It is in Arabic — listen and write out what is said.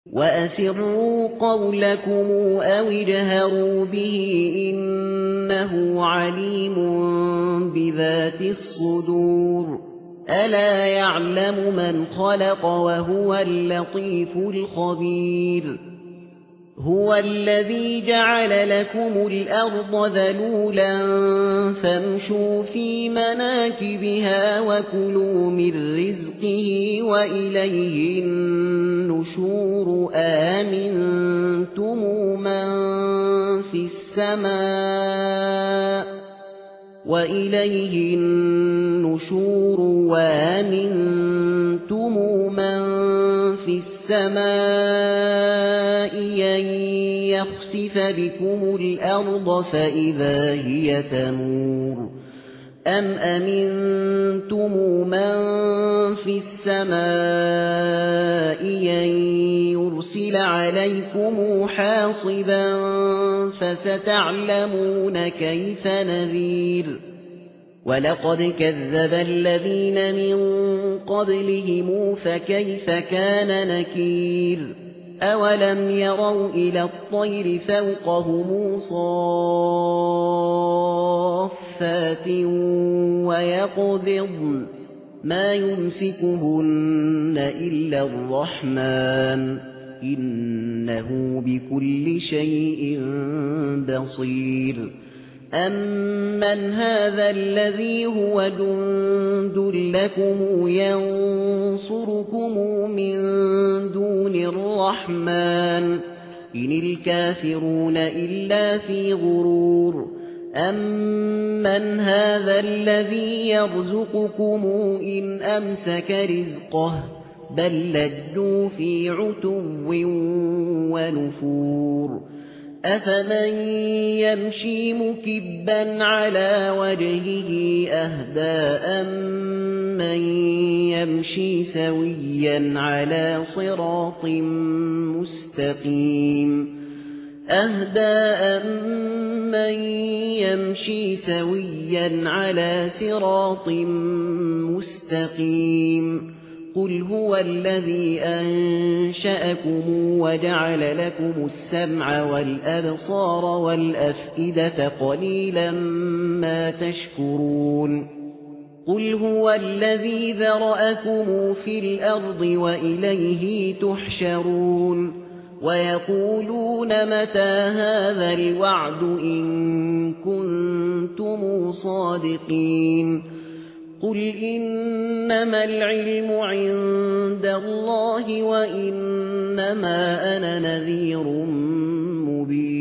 وأسروا قولكم أو اجهروا به إنه عليم بذات الصدور ألا يعلم من خلق وهو اللطيف الخبير هو الذي جعل لكم الأرض ذلولا فامشوا في مناكبها وكلوا من رزقه وإليه النشور آمنتم من في السماء وإليه النشور وآمنتم من في السماء أن يخسف بكم الأرض فإذا هي تمور أم أمنتم من في السماء أن يرسل عليكم حاصبا فستعلمون كيف نذير ولقد كذب الذين من قبلهم فكيف كان نكير أولم يروا إلى الطير فوقهم صافات ويقبضن ما يمسكهن إلا الرحمن إنه بكل شيء بصير أمن هذا الذي هو جند لكم ينصركم من دون الرحمن إن الكافرون إلا في غرور أمن هذا الذي يرزقكم إن أمسك رزقه بل لجوا في عتو ونفور أفمن يمشي مكبا على وجهه أهدى أمن يمشي سويا على صراط مستقيم أمن يمشي سويا على صراط مستقيم قل هو الذي أنشأكم وجعل لكم السمع والأبصار والأفئدة قليلا ما تشكرون قل هو الذي ذرأكم في الأرض وإليه تحشرون ويقولون متى هذا الوعد إن كنتم صادقين قل إنما العلم عند الله وإنما أنا نذير مبين